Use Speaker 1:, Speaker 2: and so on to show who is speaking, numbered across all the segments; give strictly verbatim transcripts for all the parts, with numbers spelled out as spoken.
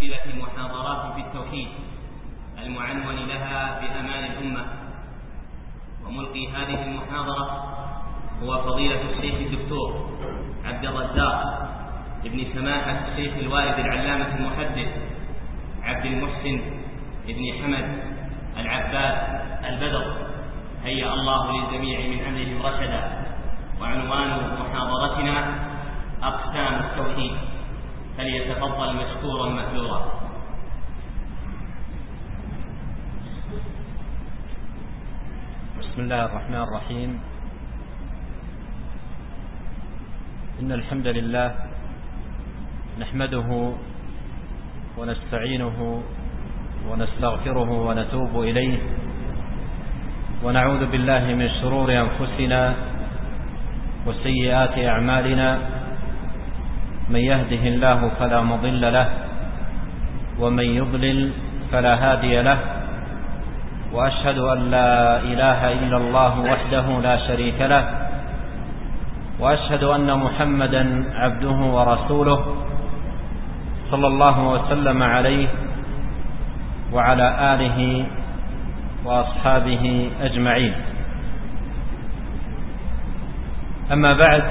Speaker 1: سلسلة المحاضرات في التوحيد المعنون لها بأمان الأمة. وملقي هذه المحاضرة هو فضيلة الشيخ الدكتور عبد الرزاق ابن سماحة الشيخ الوالد العلامة المحدث عبد المحسن ابن حمد العباس البدر، هيأ الله للجميع من أمرهم رشدا. وعنوان محاضرتنا أقسام التوحيد، فليتفضل مشكورا مأجورا.
Speaker 2: بسم الله الرحمن الرحيم. إن الحمد لله نحمده ونستعينه ونستغفره ونتوب إليه، ونعوذ بالله من شرور أنفسنا وسيئات أعمالنا. من يهده الله فلا مضل له، ومن يضلل فلا هادي له. وأشهد أن لا إله إلا الله وحده لا شريك له، وأشهد أن محمدا عبده ورسوله صلى الله وسلم عليه وعلى آله وأصحابه أجمعين. أما بعد،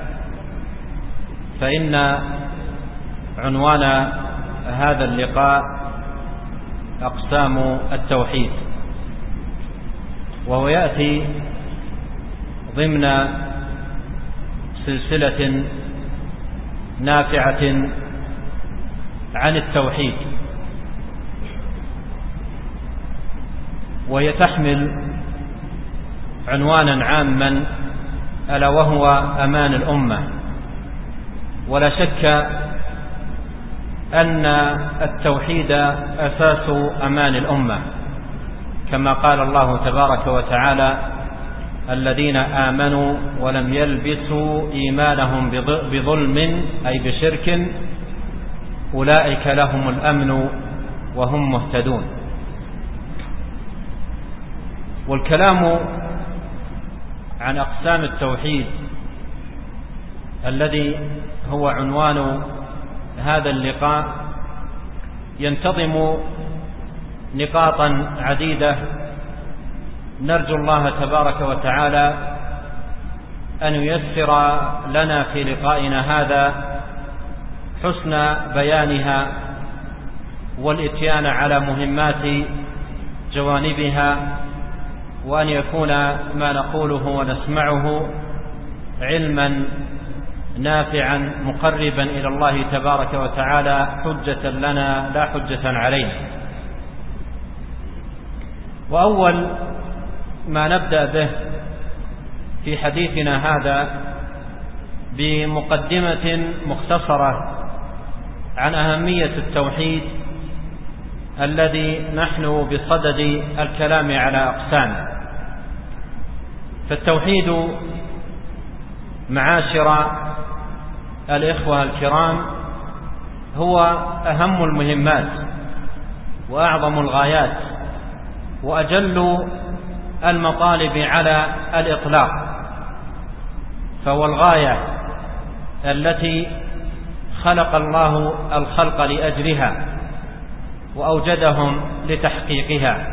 Speaker 2: فإن عنوان هذا اللقاء أقسام التوحيد، وهو يأتي ضمن سلسلة نافعة عن التوحيد، وهي تحمل عنوانا عاما ألا وهو أمان الأمة. ولا شك أن التوحيد أساس أمان الأمة، كما قال الله تبارك وتعالى: الذين آمنوا ولم يلبسوا إيمانهم بظلم أي بشرك أولئك لهم الأمن وهم مهتدون. والكلام عن أقسام التوحيد الذي هو عنوان هذا اللقاء ينتظم نقاطا عديدة، نرجو الله تبارك وتعالى أن ييسر لنا في لقائنا هذا حسن بيانها والإتيان على مهمات جوانبها، وأن يكون ما نقوله ونسمعه علما نافعا مقربا إلى الله تبارك وتعالى، حجة لنا لا حجة علينا. وأول ما نبدأ به في حديثنا هذا بمقدمة مختصرة عن أهمية التوحيد الذي نحن بصدد الكلام على أقسامه. فالتوحيد معاشر الإخوة الكرام هو أهم المهمات وأعظم الغايات وأجل المطالب على الإطلاق، فهو الغاية التي خلق الله الخلق لأجلها وأوجدهم لتحقيقها.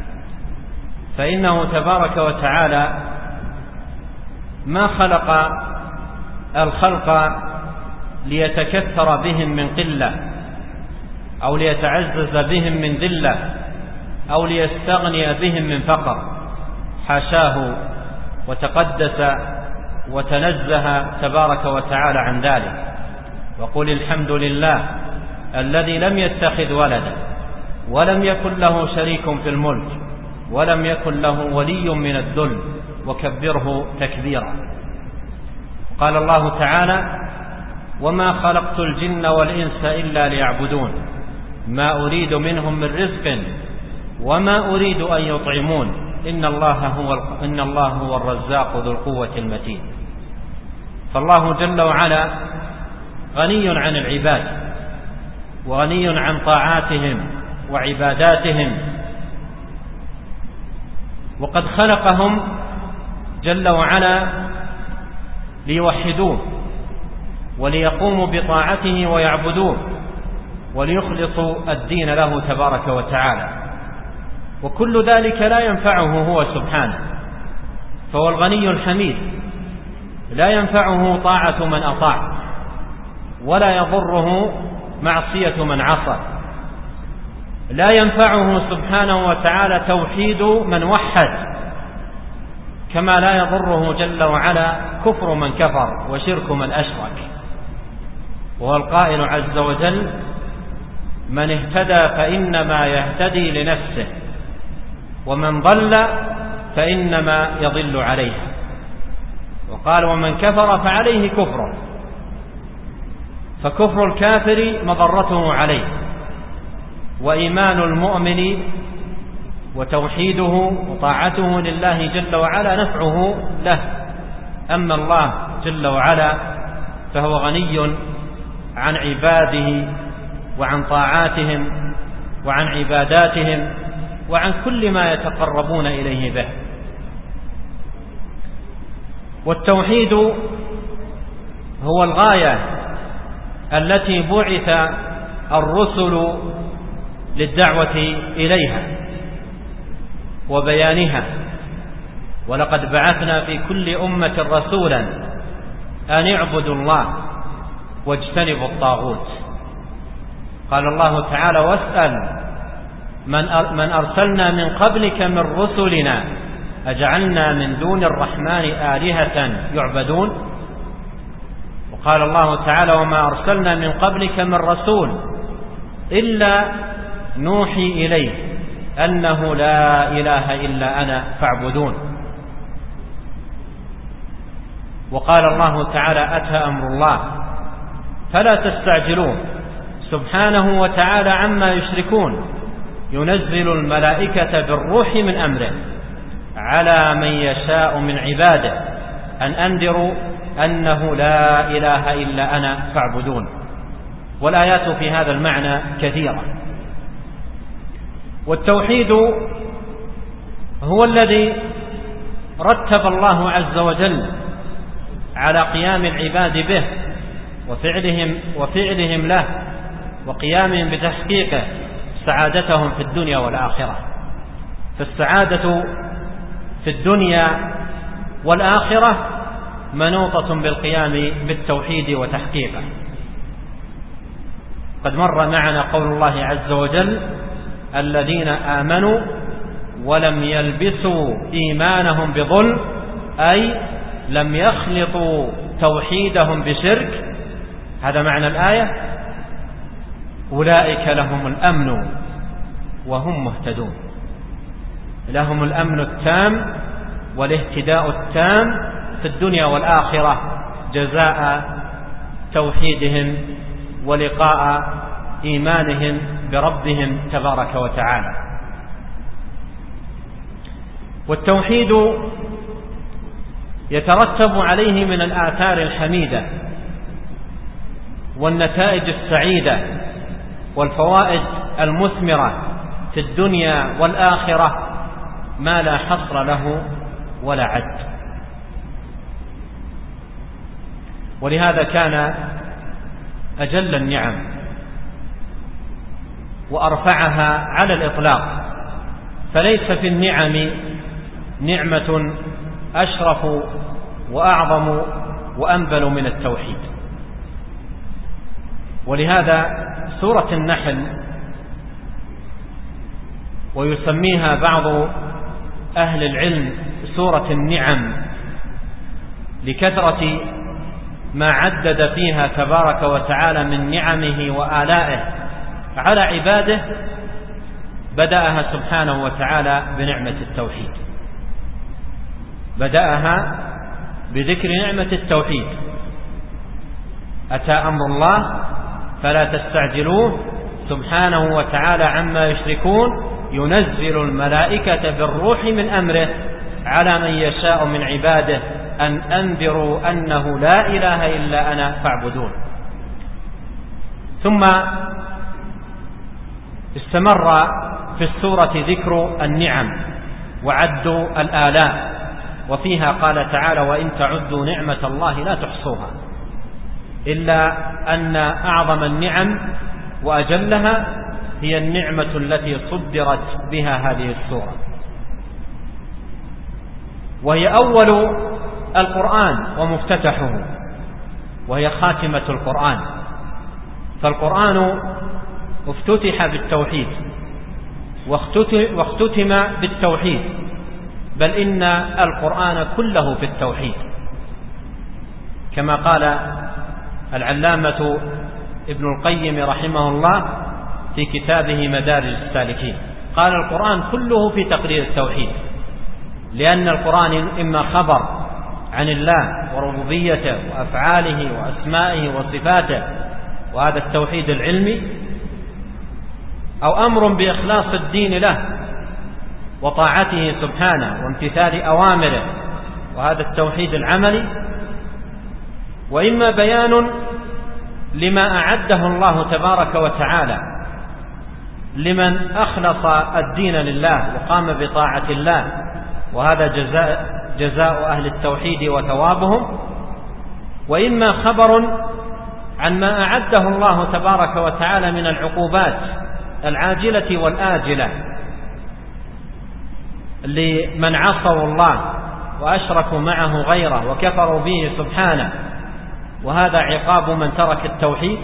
Speaker 2: فإنه تبارك وتعالى ما خلق الخلق ليتكثر بهم من قلة، أو ليتعزز بهم من ذلة، أو ليستغني بهم من فقر. حاشاه وتقدس وتنزه تبارك وتعالى عن ذلك. وقل الحمد لله الذي لم يتخذ ولدا ولم يكن له شريك في الملك ولم يكن له ولي من الذل وكبره تكبيرا. قال الله تعالى: وما خلقت الجن والإنس إلا ليعبدون ما أريد منهم من رزق وما أريد أن يطعمون إن الله هو إن الله هو الرزاق ذو القوة المتين. فالله جل وعلا غني عن العباد، وغني عن طاعاتهم وعباداتهم، وقد خلقهم جل وعلا ليوحدوه وليقوموا بطاعته ويعبدوه، وليخلصوا الدين له تبارك وتعالى. وكل ذلك لا ينفعه هو سبحانه، فهو الغني الحميد، لا ينفعه طاعة من أطاع، ولا يضره معصية من عصى. لا ينفعه سبحانه وتعالى توحيد من وحد، كما لا يضره جل وعلا كفر من كفر وشرك من أشرك. وهو القائل عز وجل: من اهتدى فإنما يهتدي لنفسه، ومن ضل فإنما يضل عليها. وقال: ومن كفر فعليه كفره، فكفر الكافر مضرته عليه، وإيمان المؤمن وتوحيده وطاعته لله جل وعلا نفعه له. أما الله جل وعلا فهو غني عن عباده وعن طاعاتهم وعن عباداتهم وعن كل ما يتقربون إليه به. والتوحيد هو الغاية التي بعث الرسل للدعوة إليها وبيانها. ولقد بعثنا في كل أمة رسولا أن اعبدوا الله واجتنبوا الطاغوت. قال الله تعالى: واسأل من أرسلنا من قبلك من رسلنا أجعلنا من دون الرحمن آلهة يعبدون. وقال الله تعالى: وما أرسلنا من قبلك من رسول إلا نوحي إليه أنه لا إله إلا أنا فاعبدون. وقال الله تعالى: أتى أمر الله فلا تستعجلوه سبحانه وتعالى عما يشركون، ينزل الملائكة بالروح من أمره على من يشاء من عباده أن أنذروا أنه لا إله إلا أنا فاعبدون. والآيات في هذا المعنى كثيرة. والتوحيد هو الذي رتب الله عز وجل على قيام العباد به وفعلهم, وفعلهم له وقيامهم بتحقيقه سعادتهم في الدنيا والآخرة. فالسعادة في الدنيا والآخرة منوطة بالقيام بالتوحيد وتحقيقه. قد مر معنا قول الله عز وجل: الذين آمنوا ولم يلبسوا إيمانهم بظلم، أي لم يخلطوا توحيدهم بشرك. هذا معنى الآية: أولئك لهم الأمن وهم مهتدون. لهم الأمن التام والاهتداء التام في الدنيا والآخرة جزاء توحيدهم ولقاء إيمانهم بربهم تبارك وتعالى. والتوحيد يترتب عليه من الآثار الحميدة والنتائج السعيدة والفوائد المثمرة في الدنيا والآخرة ما لا حصر له ولا عد. ولهذا كان أجل النعم وأرفعها على الإطلاق، فليس في النعم نعمة أشرف وأعظم وأنبل من التوحيد. ولهذا سورة النحل، ويسميها بعض أهل العلم سورة النعم لكثرة ما عدد فيها تبارك وتعالى من نعمه وآلائه على عباده، بدأها سبحانه وتعالى بنعمة التوحيد. بدأها بذكر نعمة التوحيد: أتى أمر الله فلا تستعجلوه سبحانه وتعالى عما يشركون، ينزل الملائكة بالروح من أمره على من يشاء من عباده أن أنذروا أنه لا إله إلا أنا فاعبدون. ثم استمر في السورة ذكر النعم وعد الآلاء، وفيها قال تعالى: وإن تعدوا نعمة الله لا تحصوها. إلا أن أعظم النعم وأجلها هي النعمة التي صدرت بها هذه السورة، وهي أول القرآن ومفتتحه، وهي خاتمة القرآن. فالقرآن افتتح بالتوحيد واختتم بالتوحيد، بل إن القرآن كله في التوحيد، كما قال العلامة ابن القيم رحمه الله في كتابه مدارج السالكين، قال القرآن كله في تقرير التوحيد، لأن القرآن إما خبر عن الله وربوبيته وأفعاله وأسمائه وصفاته، وهذا التوحيد العلمي، أو أمر بإخلاص الدين له وطاعته سبحانه وامتثال أوامره، وهذا التوحيد العملي، وإما بيان لما أعده الله تبارك وتعالى لمن أخلص الدين لله وقام بطاعة الله، وهذا جزاء, جزاء أهل التوحيد وثوابهم، وإما خبر عن ما أعده الله تبارك وتعالى من العقوبات العاجلة والآجلة لمن عصوا الله وأشركوا معه غيره وكفروا به سبحانه، وهذا عقاب من ترك التوحيد،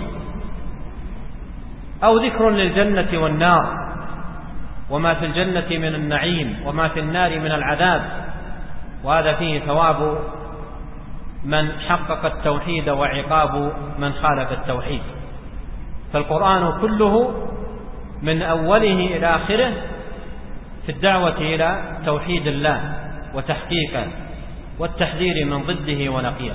Speaker 2: أو ذكر للجنة والنار وما في الجنة من النعيم وما في النار من العذاب، وهذا فيه ثواب من حقق التوحيد وعقاب من خالف التوحيد. فالقرآن كله من أوله إلى آخره في الدعوة إلى توحيد الله وتحقيقه والتحذير من ضده ونقيضه.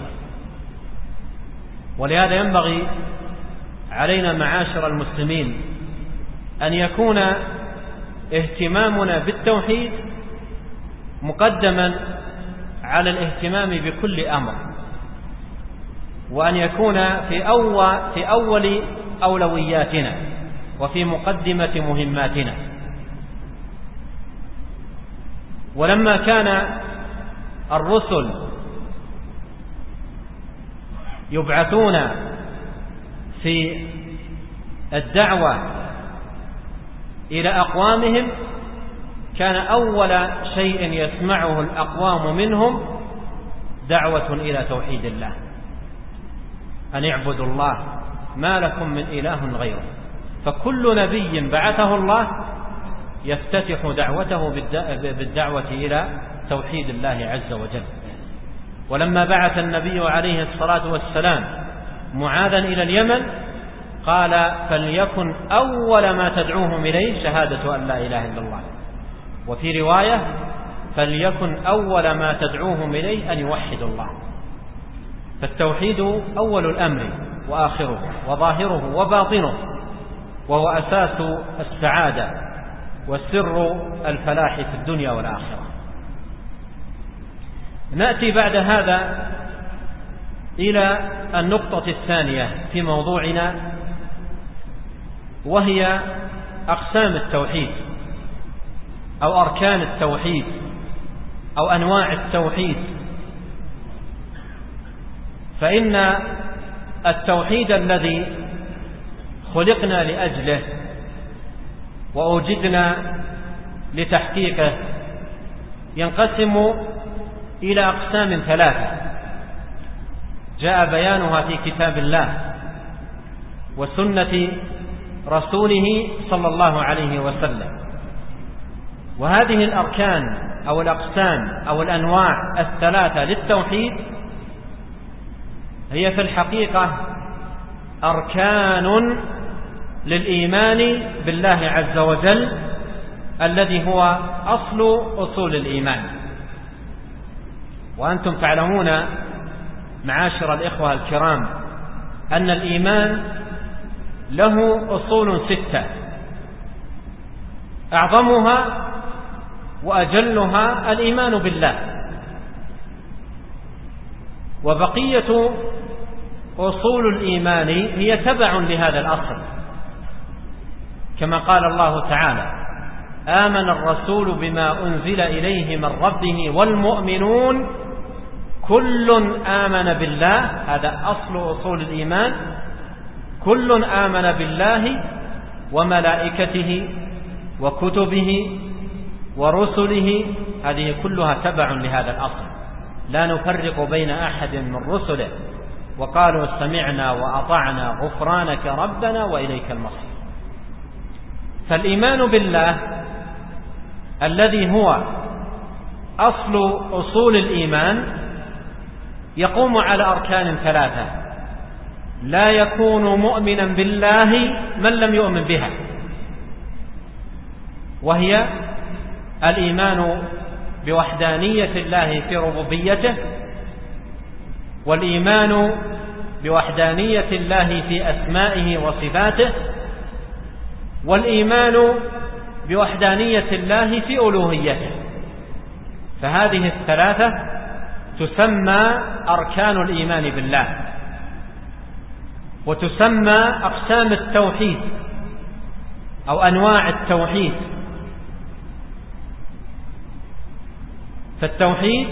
Speaker 2: ولهذا ينبغي علينا معاشر المسلمين أن يكون اهتمامنا بالتوحيد مقدما على الاهتمام بكل أمر، وأن يكون في أول, في أول أولوياتنا وفي مقدمة مهماتنا. ولما كان الرسل يبعثون في الدعوة إلى أقوامهم، كان أول شيء يسمعه الأقوام منهم دعوة إلى توحيد الله، أن اعبدوا الله ما لكم من إله غيره. فكل نبي بعثه الله يفتتح دعوته بالدعوة إلى توحيد الله عز وجل. ولما بعث النبي عليه الصلاة والسلام معاذا إلى اليمن قال فليكن أول ما تدعوهم إليه شهادة أن لا إله إلا الله، وفي رواية فليكن أول ما تدعوهم إليه أن يوحدوا الله. فالتوحيد أول الأمر وآخره وظاهره وباطنه، وهو أساس السعادة والسر الفلاح في الدنيا والآخرة. نأتي بعد هذا إلى النقطة الثانية في موضوعنا، وهي أقسام التوحيد أو أركان التوحيد أو أنواع التوحيد. فإن التوحيد الذي خلقنا لأجله وأوجدنا لتحقيقه ينقسم إلى أقسام ثلاثة جاء بيانها في كتاب الله وسنة رسوله صلى الله عليه وسلم. وهذه الأركان أو الأقسام أو الأنواع الثلاثة للتوحيد هي في الحقيقة أركان للإيمان بالله عز وجل الذي هو أصل أصول الإيمان. وأنتم تعلمون معاشر الإخوة الكرام أن الإيمان له أصول ستة، أعظمها وأجلها الإيمان بالله، وبقية أصول الإيمان هي تبع لهذا الأصل، كما قال الله تعالى آمن الرسول بما أنزل إليه من ربه والمؤمنون كل آمن بالله، هذا أصل أصول الإيمان، كل آمن بالله وملائكته وكتبه ورسله، هذه كلها تبع لهذا الأصل، لا نفرق بين أحد من رسله، وقالوا سمعنا وأطعنا غفرانك ربنا وإليك المصير. فالإيمان بالله الذي هو أصل أصول الإيمان يقوم على أركان ثلاثة، لا يكون مؤمنا بالله من لم يؤمن بها، وهي الإيمان بوحدانية الله في ربوبيته، والإيمان بوحدانية الله في أسمائه وصفاته، والإيمان بوحدانية الله في ألوهيته. فهذه الثلاثة تسمى أركان الإيمان بالله، وتسمى أقسام التوحيد أو أنواع التوحيد. فالتوحيد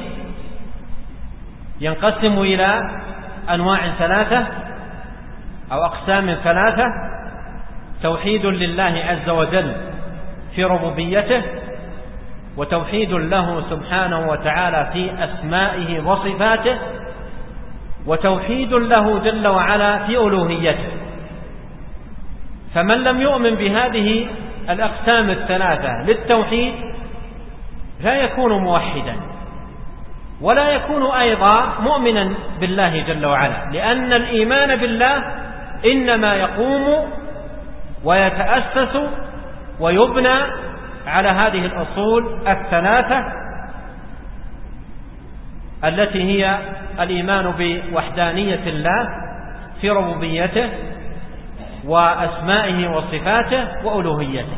Speaker 2: ينقسم إلى أنواع ثلاثة أو أقسام ثلاثة: توحيد لله عز وجل في ربوبيته، وتوحيد له سبحانه وتعالى في أسمائه وصفاته، وتوحيد له جل وعلا في ألوهيته. فمن لم يؤمن بهذه الأقسام الثلاثة للتوحيد لا يكون موحدا، ولا يكون أيضا مؤمنا بالله جل وعلا، لأن الإيمان بالله إنما يقوم ويتأسس ويبنى على هذه الأصول الثلاثة التي هي الإيمان بوحدانية الله في ربوبيته وأسمائه وصفاته وألوهيته.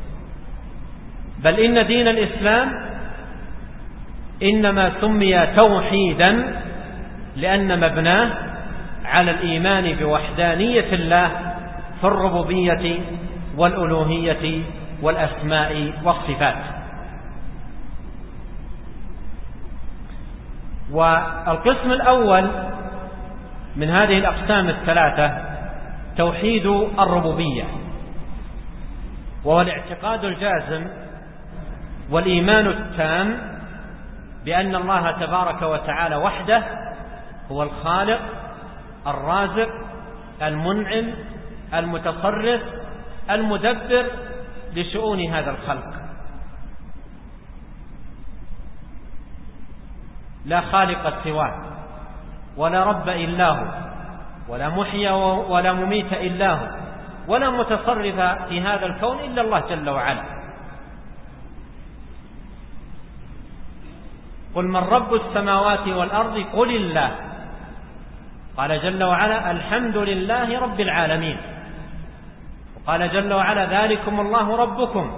Speaker 2: بل إن دين الإسلام إنما سمي توحيدا لأن مبناه على الإيمان بوحدانية الله في الربوبية والألوهية والأسماء والصفات. والقسم الأول من هذه الأقسام الثلاثة توحيد الربوبية، وهو الاعتقاد الجازم والإيمان التام بأن الله تبارك وتعالى وحده هو الخالق الرازق المنعم المتصرف المدبر لشؤون هذا الخلق، لا خالق سواه، ولا رب إلا هو، ولا محيي ولا مميت إلا هو، ولا متصرف في هذا الكون إلا الله جل وعلا. قل من رب السماوات والأرض قل الله، قال جل وعلا الحمد لله رب العالمين، وقال جل وعلا ذلكم الله ربكم.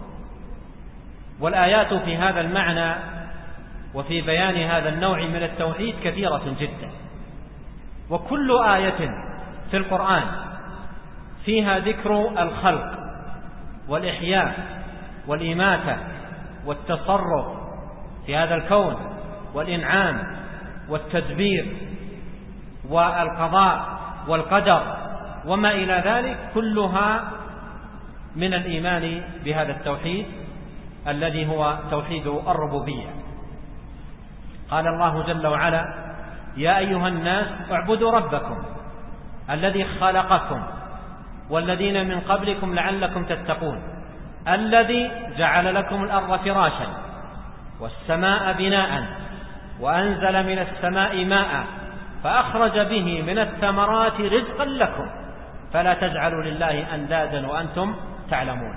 Speaker 2: والآيات في هذا المعنى وفي بيان هذا النوع من التوحيد كثيرة جدا، وكل آية في القرآن فيها ذكر الخلق والإحياء والإماتة والتصرف في هذا الكون والإنعام والتدبير والقضاء والقدر وما إلى ذلك، كلها من الإيمان بهذا التوحيد الذي هو توحيد الربوبية. قال الله جل وعلا يا أيها الناس اعبدوا ربكم الذي خلقكم والذين من قبلكم لعلكم تتقون الذي جعل لكم الأرض فراشا والسماء بناء وأنزل من السماء ماء فأخرج به من الثمرات رزقا لكم فلا تجعلوا لله أندادا وأنتم تعلمون.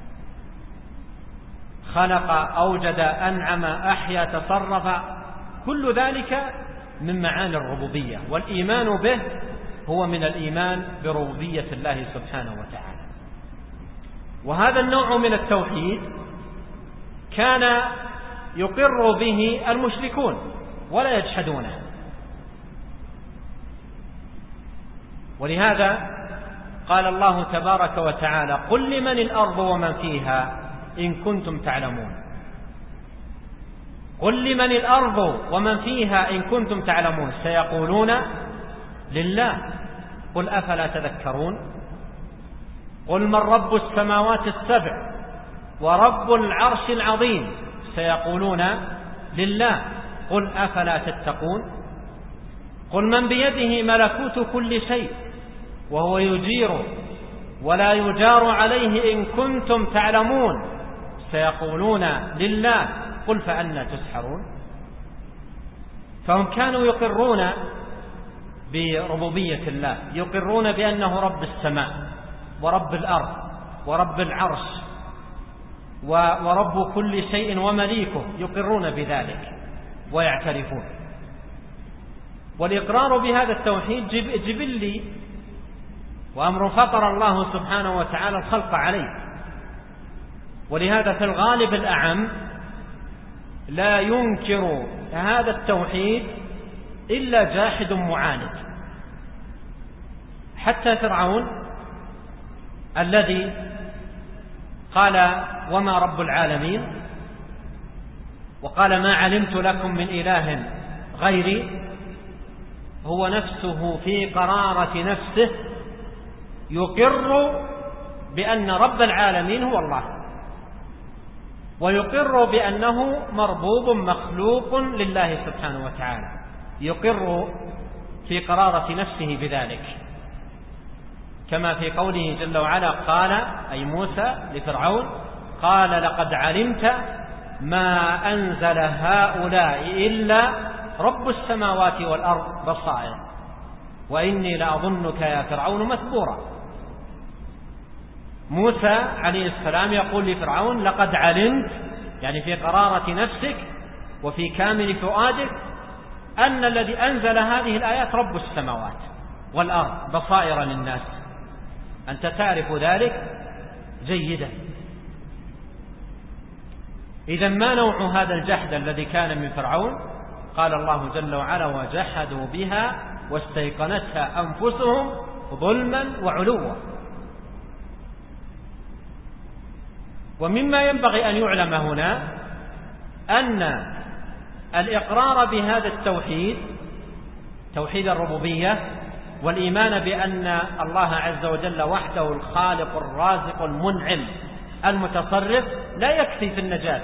Speaker 2: خلق أوجد أنعم أحيا تصرف، كل ذلك من معاني الربوبية، والإيمان به هو من الإيمان بربوبية الله سبحانه وتعالى. وهذا النوع من التوحيد كان يقر به المشركون ولا يجحدونه، ولهذا قال الله تبارك وتعالى قل لمن الأرض ومن فيها إن كنتم تعلمون. قل لمن الأرض ومن فيها إن كنتم تعلمون، سيقولون لله. قل أفلا تذكرون قل من رب السماوات السبع ورب العرش العظيم سيقولون لله قل أفلا تتقون قل من بيده ملكوت كل شيء وهو يجير ولا يجار عليه إن كنتم تعلمون سيقولون لله قل فأنى تسحرون. فهم كانوا يقرون بربوبية الله، يقرون بأنه رب السماء ورب الأرض ورب العرش ورب كل شيء ومليكه، يقرون بذلك ويعترفون. والإقرار بهذا التوحيد جبلي وأمر فطر الله سبحانه وتعالى الخلق عليه، ولهذا في الغالب الأعم لا ينكر هذا التوحيد إلا جاحد معاند. حتى فرعون الذي قال وما رب العالمين وقال ما علمت لكم من إله غيري، هو نفسه في قرارة نفسه يقر بأن رب العالمين هو الله، ويقر بأنه مربوب مخلوق لله سبحانه وتعالى، يقر في قرارة نفسه بذلك، كما في قوله جل وعلا قال أي موسى لفرعون قال لقد علمت ما أنزل هؤلاء إلا رب السماوات والأرض بصائر وإني لأظنك يا فرعون مثبورا. موسى عليه السلام يقول لفرعون لقد علمت، يعني في قرارة نفسك وفي كامل فؤادك، أن الذي أنزل هذه الآيات رب السماوات والأرض بصائر للناس، أنت تعرف ذلك جيدا. إذا ما نوع هذا الجحد الذي كان من فرعون؟ قال الله جل وعلا وجحدوا بها واستيقنتها أنفسهم ظلما وعلوا. ومما ينبغي أن يعلم هنا أن الإقرار بهذا التوحيد توحيد الربوبية والإيمان بأن الله عز وجل وحده الخالق الرازق المنعم المتصرف لا يكفي في النجاة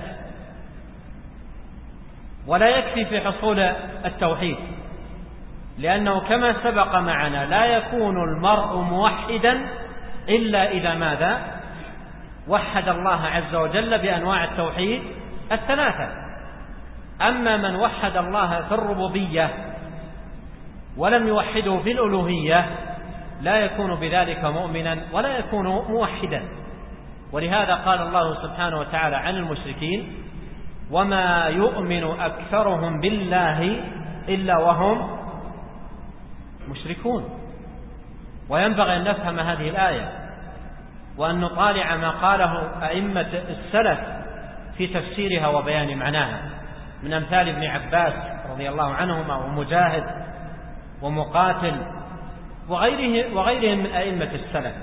Speaker 2: ولا يكفي في حصول التوحيد، لأنه كما سبق معنا لا يكون المرء موحدا إلا إذا ماذا؟ وحد الله عز وجل بأنواع التوحيد الثلاثة. أما من وحد الله في الربوبية ولم يوحده في الألوهية لا يكون بذلك مؤمنا ولا يكون موحدا. ولهذا قال الله سبحانه وتعالى عن المشركين وما يؤمن أكثرهم بالله إلا وهم مشركون. وينبغي أن نفهم هذه الآية وأن نطالع ما قاله أئمة السلف في تفسيرها وبيان معناها، من أمثال ابن عباس رضي الله عنهما ومجاهد ومقاتل وغيره وغيرهم من أئمة السلف.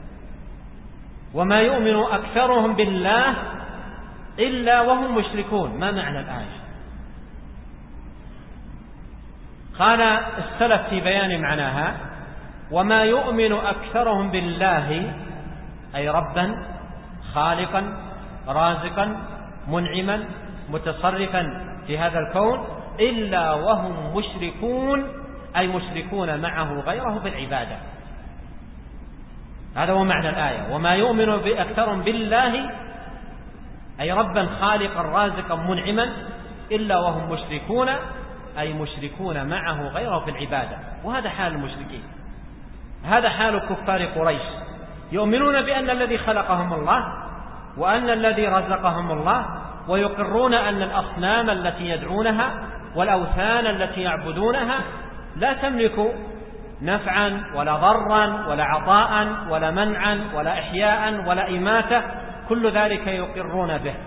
Speaker 2: وما يؤمن أكثرهم بالله إلا وهم مشركون. ما معنى الآية؟ قال السلف في بيان معناها وما يؤمن أكثرهم بالله أي ربا خالقا رازقا منعما متصرفا في هذا الكون إلا وهم مشركون أي مشركون معه غيره بالعبادة. هذا هو معنى الآية. وما يؤمن أكثرهم بالله أي ربا خالقا رازقا منعما إلا وهم مشركون أي مشركون معه غيره في العبادة. وهذا حال المشركين، هذا حال كفار قريش، يؤمنون بأن الذي خلقهم الله وأن الذي رزقهم الله، ويقرون أن الأصنام التي يدعونها والأوثان التي يعبدونها لا تملك نفعا ولا ضرا ولا عطاء ولا منعا ولا إحياء ولا إماتة، كل ذلك يقرون به،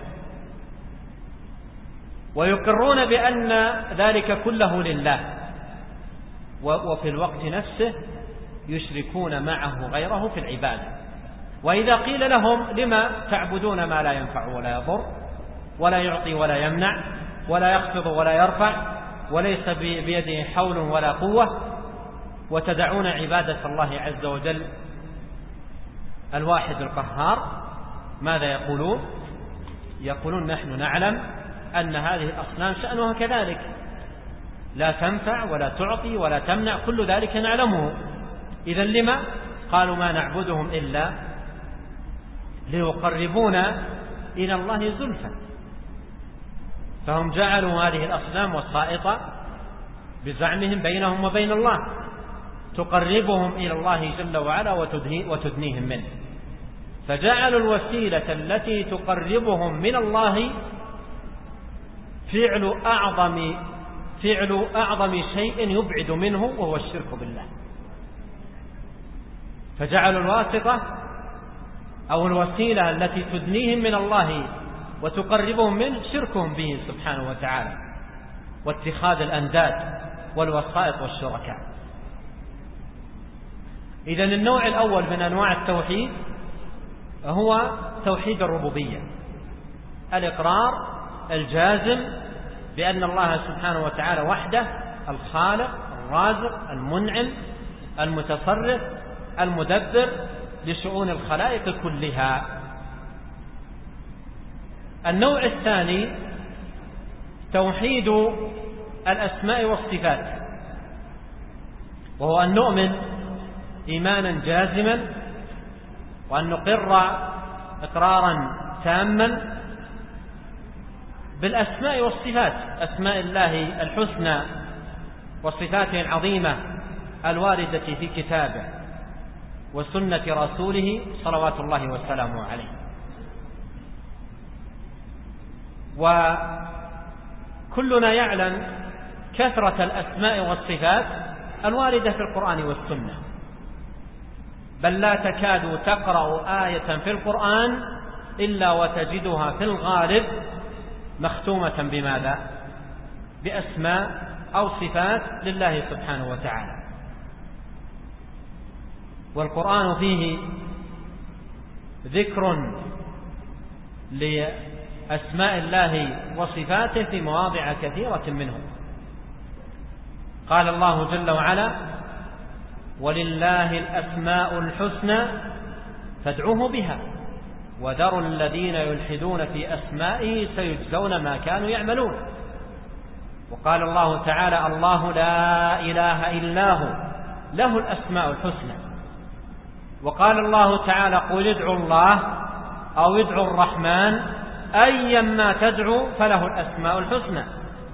Speaker 2: ويقرون بأن ذلك كله لله، وفي الوقت نفسه يشركون معه غيره في العبادة. وإذا قيل لهم لما تعبدون ما لا ينفع ولا يضر ولا يعطي ولا يمنع ولا يخفض ولا يرفع وليس بيده حول ولا قوة، وتدعون عبادة الله عز وجل الواحد القهار، ماذا يقولون؟ يقولون نحن نعلم أن هذه الأصنام شأنها كذلك، لا تنفع ولا تعطي ولا تمنع، كل ذلك نعلمه. إذن لما؟ قالوا ما نعبدهم إلا ليقربونا إلى الله زلفى. فهم جعلوا هذه الأصنام وسائط بزعمهم بينهم وبين الله، تقربهم إلى الله جل وعلا وتدنيهم منه، فجعلوا الوسيلة التي تقربهم من الله فعل أعظم فعل أعظم شيء يبعد منه، وهو الشرك بالله. فجعلوا الواسطة أو الوسيلة التي تدنيهم من الله وتقربهم منه شركهم به سبحانه وتعالى، واتخاذ الأنداد والوسائط والشركاء. إذن النوع الأول من أنواع التوحيد هو توحيد الربوبية، الإقرار الجازم بأن الله سبحانه وتعالى وحده الخالق الرازق المنعم المتصرف المدبر لشؤون الخلائق كلها. النوع الثاني توحيد الأسماء والصفات، وهو أن نؤمن إيمانا جازما، وأن نقر إقرارا تاما بالأسماء والصفات، أسماء الله الحسنى وصفاته العظيمة الواردة في كتابه وسنة رسوله صلوات الله وسلامه عليه. وكلنا يعلم كثرة الأسماء والصفات الواردة في القرآن والسنة، بل لا تكاد تقرأ آية في القرآن إلا وتجدها في الغالب مختومة بماذا؟ بأسماء أو صفات لله سبحانه وتعالى. والقرآن فيه ذكر لأسماء الله وصفاته في مواضع كثيرة منه. قال الله جل وعلا: ولله الأسماء الحسنى فادعوه بها وذروا الذين يلحدون في أسمائه سيجزون ما كانوا يعملون. وقال الله تعالى: الله لا إله إلا هو له الأسماء الحسنى. وقال الله تعالى: قل ادعوا الله أو ادعوا الرحمن أيما تدعوا فله الأسماء الحسنى.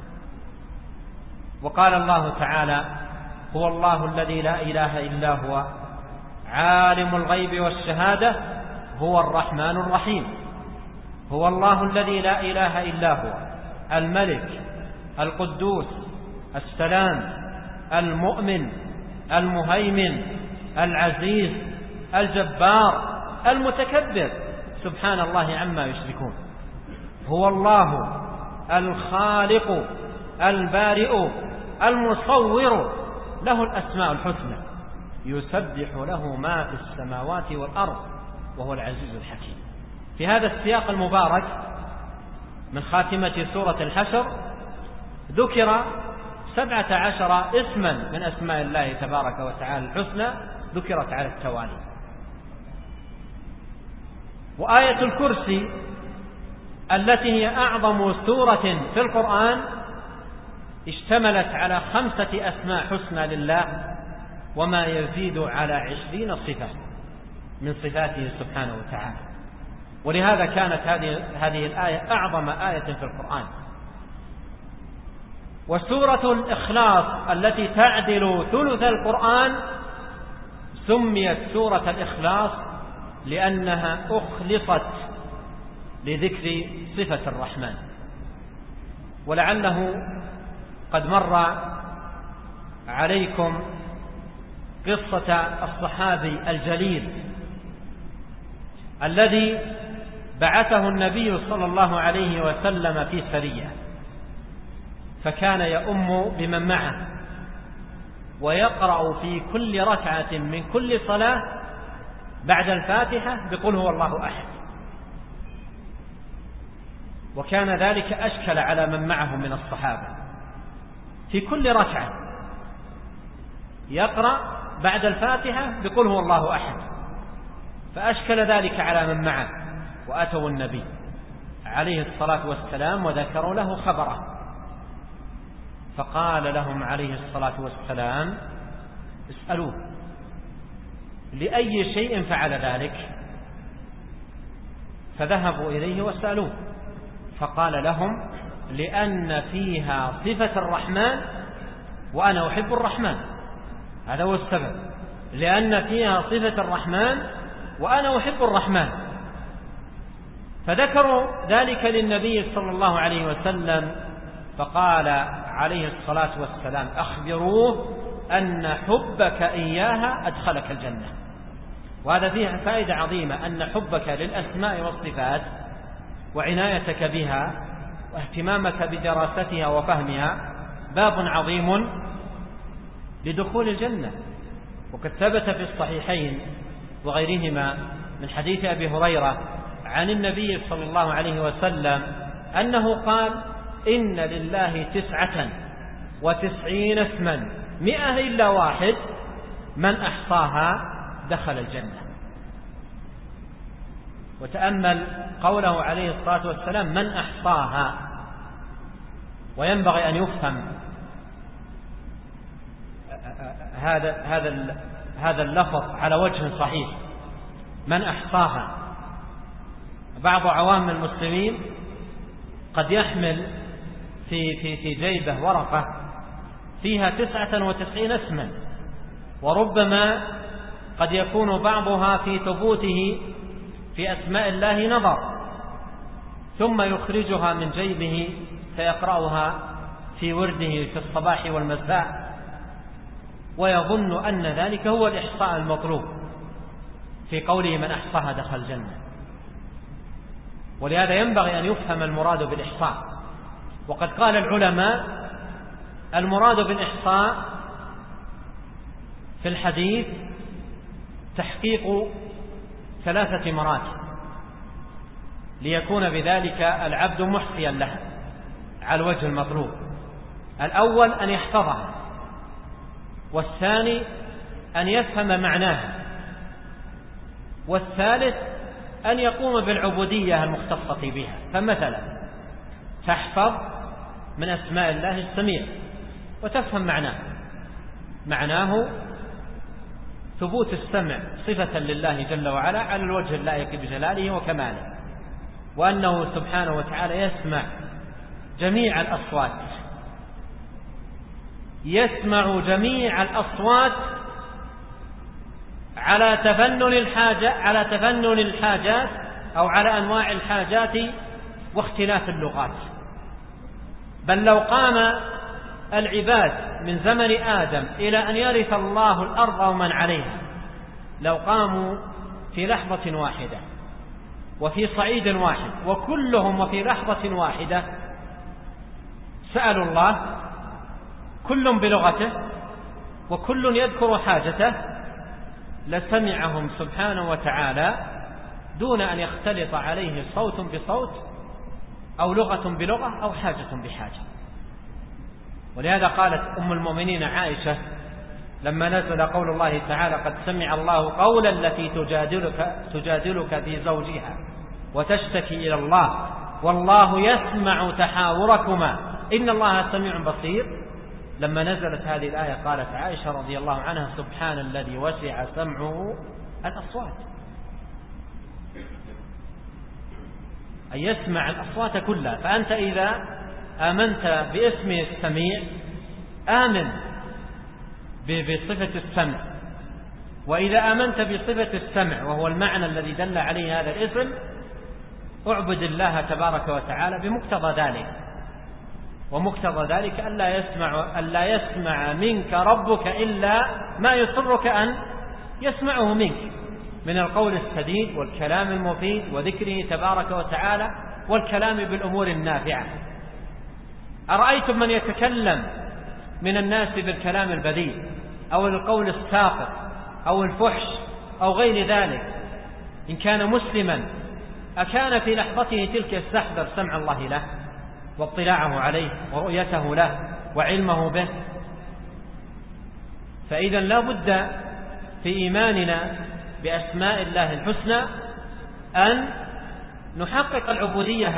Speaker 2: وقال الله تعالى: هو الله الذي لا إله إلا هو عالم الغيب والشهادة هو الرحمن الرحيم. هو الله الذي لا إله إلا هو الملك القدوس السلام المؤمن المهيمن العزيز الجبار المتكبر، سبحان الله عما يشركون. هو الله الخالق البارئ المصور له الأسماء الحسنى يسبح له ما في السماوات والأرض وهو العزيز الحكيم. في هذا السياق المبارك من خاتمة سورة الحشر ذكر سبعة عشر اسما من أسماء الله تبارك وتعالى الحسنى ذكرت على التوالي. وآية الكرسي التي هي أعظم سورة في القرآن اشتملت على خمسة أسماء حسنى لله وما يزيد على عشرين صفة من صفاته سبحانه وتعالى. ولهذا كانت هذه هذه الآية أعظم آية في القرآن. وسورة الإخلاص التي تعدل ثلث القرآن سميت سورة الإخلاص لأنها أخلصت لذكر صفة الرحمن. ولعله قد مر عليكم قصة الصحابي الجليل الذي بعثه النبي صلى الله عليه وسلم في سرية، فكان يؤم بمن معه ويقرأ في كل ركعة من كل صلاة بعد الفاتحة بقول هو الله أحد. وكان ذلك أشكل على من معه من الصحابة في كل ركعة. يقرأ بعد الفاتحة بقل هو الله أحد، فأشكل ذلك على من معه، وأتوا النبي عليه الصلاة والسلام وذكروا له خبره، فقال لهم عليه الصلاة والسلام اسألوه لأي شيء فعل ذلك، فذهبوا إليه وسألوه، فقال لهم لأن فيها صفة الرحمن وأنا أحب الرحمن، هذا هو السبب، لأن فيها صفة الرحمن وأنا أحب الرحمن. فذكروا ذلك للنبي صلى الله عليه وسلم، فقال عليه الصلاة والسلام أخبروه أن حبك إياها أدخلك الجنة. وهذا فيه فائدة عظيمة، أن حبك للأسماء والصفات وعنايتك بها واهتمامك بدراستها وفهمها باب عظيم لدخول الجنة. وقد ثبت في الصحيحين وغيرهما من حديث أبي هريرة عن النبي صلى الله عليه وسلم أنه قال إن لله تسعة وتسعين اسما مئة إلا واحد من أحصاها دخل الجنة. وتأمل قوله عليه الصلاة والسلام من أحصاها، وينبغي أن يفهم هذا هذا هذا اللفظ على وجه صحيح، من أحصاها. بعض عوام المسلمين قد يحمل في في في جيبه ورقة فيها تسعة وتسعين اسما، وربما قد يكون بعضها في ثبوته في أسماء الله نظر، ثم يخرجها من جيبه فيقرأها في ورده في الصباح والمساء، ويظن أن ذلك هو الإحصاء المطلوب في قوله من أحصاها دخل الجنة. ولهذا ينبغي أن يفهم المراد بالإحصاء. وقد قال العلماء المراد بالإحصاء في الحديث تحقيق ثلاثة مراتب ليكون بذلك العبد محصيا لها على الوجه المطلوب. الأول أن يحفظها، والثاني أن يفهم معناها، والثالث أن يقوم بالعبودية المختصة بها. فمثلا تحفظ من أسماء الله السميع وتفهم معناه، معناه ثبوت السمع صفة لله جل وعلا على الوجه اللائق بجلاله وكماله، وأنه سبحانه وتعالى يسمع جميع الأصوات، يسمع جميع الأصوات على تفنن الحاجة على تفنن الحاجات أو على أنواع الحاجات واختلاف اللغات. بل لو قام العباد من زمن آدم إلى أن يرث الله الأرض ومن عليها، لو قاموا في لحظة واحدة وفي صعيد واحد وكلهم وفي لحظة واحدة سألوا الله كل بلغته وكل يذكر حاجته، لسمعهم سبحانه وتعالى دون أن يختلط عليه صوت بصوت أو لغة بلغة أو حاجة بحاجة. ولهذا قالت أم المؤمنين عائشة لما نزل قول الله تعالى قد سمع الله قول التي تجادلك, تجادلك في زوجها وتشتكي إلى الله والله يسمع تحاوركما إن الله سميع بصير، لما نزلت هذه الآية قالت عائشة رضي الله عنها سبحان الذي وسع سمعه الأصوات، أن يسمع الأصوات كلها. فأنت إذا آمنت باسمه السميع آمن بصفة السمع، وإذا آمنت بصفة السمع وهو المعنى الذي دل عليه هذا الاسم اعبد الله تبارك وتعالى بمقتضى ذلك. ومقتضى ذلك ألا يسمع, ألا يسمع منك ربك إلا ما يسرك أن يسمعه منك من القول السديد والكلام المفيد وذكره تبارك وتعالى والكلام بالأمور النافعة. أرأيتم من يتكلم من الناس بالكلام البذيء أو القول الساقط أو الفحش أو غير ذلك، إن كان مسلما أكان في لحظته تلك يستحضر سمع الله له واطلاعه عليه ورؤيته له وعلمه به؟ فإذا لا بد في إيماننا بأسماء الله الحسنى أن نحقق العبودية